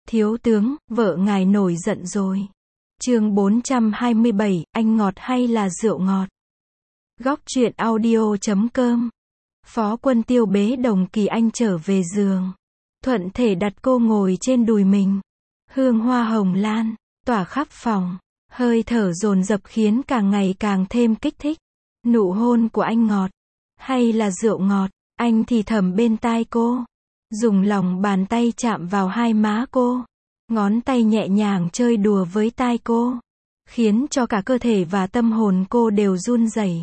Thiếu tướng, vợ ngài nổi giận rồi. Chương 427, anh ngọt hay là rượu ngọt? Góc truyện audio.com. Phó Quân Tiêu bế Đồng Kỳ Anh trở về giường. Thuận thể đặt cô ngồi trên đùi mình. Hương hoa hồng lan, tỏa khắp phòng. Hơi thở dồn dập khiến càng ngày càng thêm kích thích. Nụ hôn của anh ngọt, hay là rượu ngọt? Anh thì thầm bên tai cô. Dùng lòng bàn tay chạm vào hai má cô. Ngón tay nhẹ nhàng chơi đùa với tai cô. Khiến cho cả cơ thể và tâm hồn cô đều run rẩy.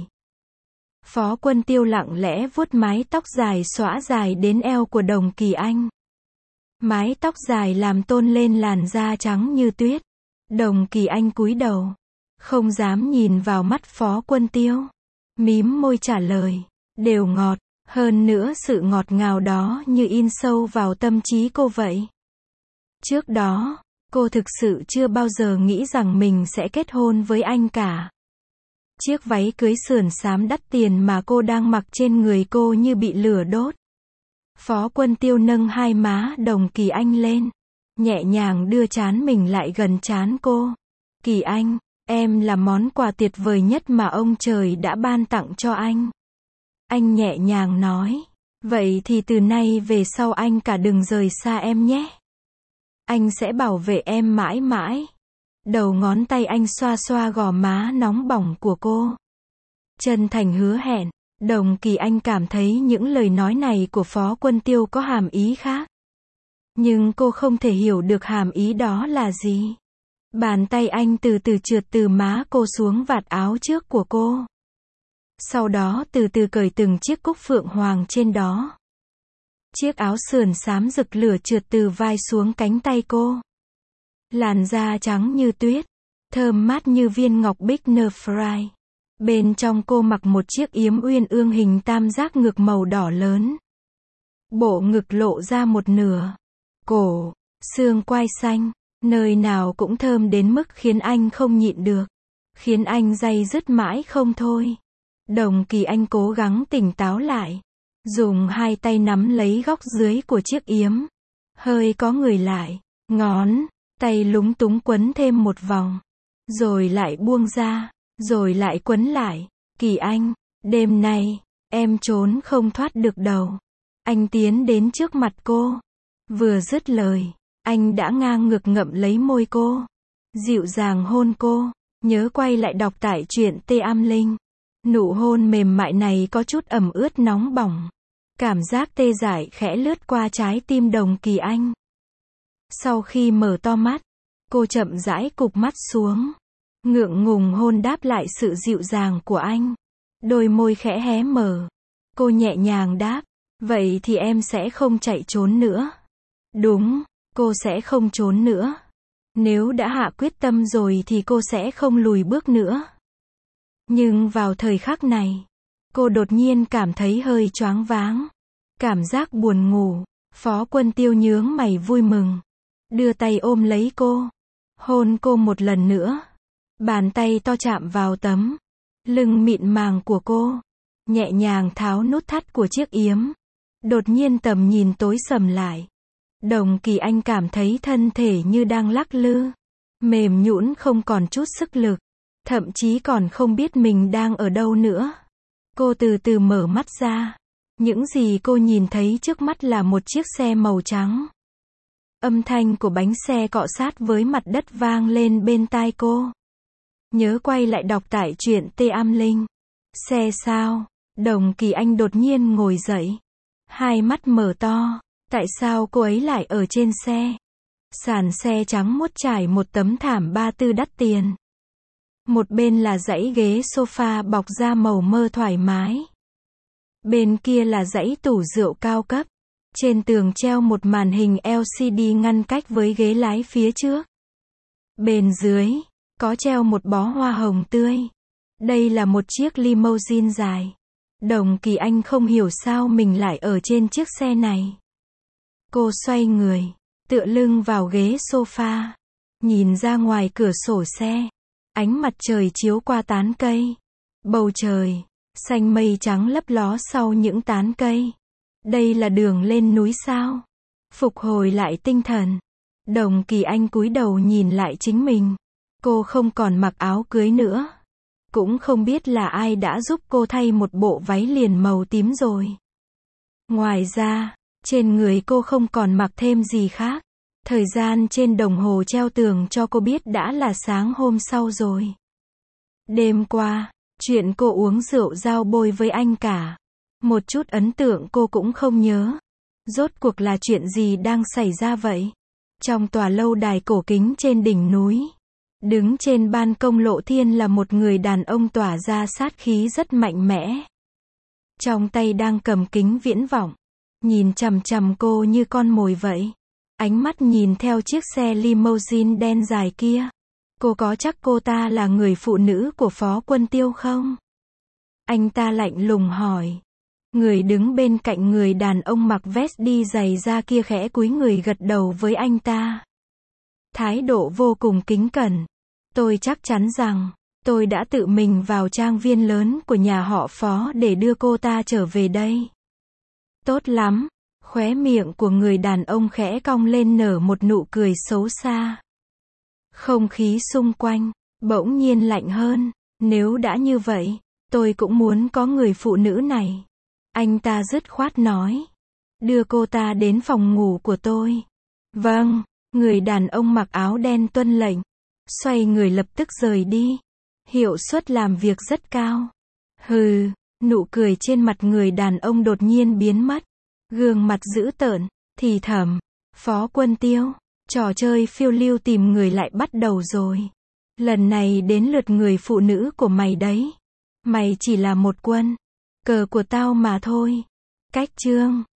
Phó Quân Tiêu lặng lẽ vuốt mái tóc dài xõa dài đến eo của Đồng Kỳ Anh. Mái tóc dài làm tôn lên làn da trắng như tuyết. Đồng Kỳ Anh cúi đầu, không dám nhìn vào mắt Phó Quân Tiêu. Mím môi trả lời, đều ngọt, hơn nữa sự ngọt ngào đó như in sâu vào tâm trí cô vậy. Trước đó, cô thực sự chưa bao giờ nghĩ rằng mình sẽ kết hôn với anh cả. Chiếc váy cưới sườn xám đắt tiền mà cô đang mặc trên người cô như bị lửa đốt. Phó Quân Tiêu nâng hai má Đồng Kỳ Anh lên, nhẹ nhàng đưa trán mình lại gần trán cô. Kỳ Anh, em là món quà tuyệt vời nhất mà ông trời đã ban tặng cho anh. Anh nhẹ nhàng nói, vậy thì từ nay về sau anh cả đừng rời xa em nhé. Anh sẽ bảo vệ em mãi mãi. Đầu ngón tay anh xoa xoa gò má nóng bỏng của cô. Chân thành hứa hẹn. Đồng Kỳ Anh cảm thấy những lời nói này của Phó Quân Tiêu có hàm ý khác. Nhưng cô không thể hiểu được hàm ý đó là gì. Bàn tay anh từ từ trượt từ má cô xuống vạt áo trước của cô. Sau đó từ từ cởi từng chiếc cúc phượng hoàng trên đó. Chiếc áo sườn xám rực lửa trượt từ vai xuống cánh tay cô. Làn da trắng như tuyết, thơm mát như viên ngọc bích Nephrai. Bên trong cô mặc một chiếc yếm uyên ương hình tam giác ngực màu đỏ lớn. Bộ ngực lộ ra một nửa. Cổ, xương quai xanh, nơi nào cũng thơm đến mức khiến anh không nhịn được. Khiến anh day dứt mãi không thôi. Đồng Kỳ Anh cố gắng tỉnh táo lại. Dùng hai tay nắm lấy góc dưới của chiếc yếm. Hơi có người lại. Ngón tay lúng túng quấn thêm một vòng. Rồi lại buông ra. Rồi lại quấn lại. Kỳ Anh, đêm nay, em trốn không thoát được đâu. Anh tiến đến trước mặt cô. Vừa dứt lời, anh đã ngang ngực ngậm lấy môi cô. Dịu dàng hôn cô. Nhớ quay lại đọc tải truyện Tê Am Linh. Nụ hôn mềm mại này có chút ẩm ướt nóng bỏng. Cảm giác tê dại khẽ lướt qua trái tim Đồng Kỳ Anh. Sau khi mở to mắt, cô chậm rãi cụp mắt xuống. Ngượng ngùng hôn đáp lại sự dịu dàng của anh. Đôi môi khẽ hé mở. Cô nhẹ nhàng đáp, vậy thì em sẽ không chạy trốn nữa. Đúng, cô sẽ không trốn nữa. Nếu đã hạ quyết tâm rồi thì cô sẽ không lùi bước nữa. Nhưng vào thời khắc này, cô đột nhiên cảm thấy hơi choáng váng. Cảm giác buồn ngủ. Phó Quân Tiêu nhướng mày vui mừng. Đưa tay ôm lấy cô. Hôn cô một lần nữa. Bàn tay to chạm vào tấm lưng mịn màng của cô. Nhẹ nhàng tháo nút thắt của chiếc yếm. Đột nhiên tầm nhìn tối sầm lại. Đồng Kỳ Anh cảm thấy thân thể như đang lắc lư. Mềm nhũn không còn chút sức lực. Thậm chí còn không biết mình đang ở đâu nữa. Cô từ từ mở mắt ra. Những gì cô nhìn thấy trước mắt là một chiếc xe màu trắng. Âm thanh của bánh xe cọ sát với mặt đất vang lên bên tai cô. Nhớ quay lại đọc tải truyện Tê Am Linh. Xe sao? Đồng Kỳ Anh đột nhiên ngồi dậy. Hai mắt mở to. Tại sao cô ấy lại ở trên xe? Sàn xe trắng muốt trải một tấm thảm ba tư đắt tiền. Một bên là dãy ghế sofa bọc da màu mơ thoải mái. Bên kia là dãy tủ rượu cao cấp. Trên tường treo một màn hình LCD ngăn cách với ghế lái phía trước. Bên dưới, có treo một bó hoa hồng tươi. Đây là một chiếc limousine dài. Đồng Kỳ Anh không hiểu sao mình lại ở trên chiếc xe này. Cô xoay người, tựa lưng vào ghế sofa. Nhìn ra ngoài cửa sổ xe. Ánh mặt trời chiếu qua tán cây. Bầu trời, xanh mây trắng lấp ló sau những tán cây. Đây là đường lên núi sao? Phục hồi lại tinh thần. Đồng Kỳ Anh cúi đầu nhìn lại chính mình. Cô không còn mặc áo cưới nữa. Cũng không biết là ai đã giúp cô thay một bộ váy liền màu tím rồi. Ngoài ra, trên người cô không còn mặc thêm gì khác. Thời gian trên đồng hồ treo tường cho cô biết đã là sáng hôm sau rồi. Đêm qua, chuyện cô uống rượu giao bôi với anh cả. Một chút ấn tượng cô cũng không nhớ. Rốt cuộc là chuyện gì đang xảy ra vậy? Trong tòa lâu đài cổ kính trên đỉnh núi, đứng trên ban công lộ thiên là một người đàn ông tỏa ra sát khí rất mạnh mẽ. Trong tay đang cầm kính viễn vọng, nhìn chằm chằm cô như con mồi vậy. Ánh mắt nhìn theo chiếc xe limousine đen dài kia. Cô có chắc cô ta là người phụ nữ của Phó Quân Tiêu không? Anh ta lạnh lùng hỏi. Người đứng bên cạnh người đàn ông mặc vest đi giày da kia khẽ cúi người gật đầu với anh ta. Thái độ vô cùng kính cẩn. Tôi chắc chắn rằng, tôi đã tự mình vào trang viên lớn của nhà họ Phó để đưa cô ta trở về đây. Tốt lắm. Khóe miệng của người đàn ông khẽ cong lên nở một nụ cười xấu xa. Không khí xung quanh bỗng nhiên lạnh hơn. Nếu đã như vậy, tôi cũng muốn có người phụ nữ này. Anh ta dứt khoát nói. Đưa cô ta đến phòng ngủ của tôi. Vâng, người đàn ông mặc áo đen tuân lệnh. Xoay người lập tức rời đi. Hiệu suất làm việc rất cao. Hừ, nụ cười trên mặt người đàn ông đột nhiên biến mất. Gương mặt dữ tợn, thì thầm. Phó Quân Tiêu, trò chơi phiêu lưu tìm người lại bắt đầu rồi. Lần này đến lượt người phụ nữ của mày đấy. Mày chỉ là một quân cờ của tao mà thôi. Cách chương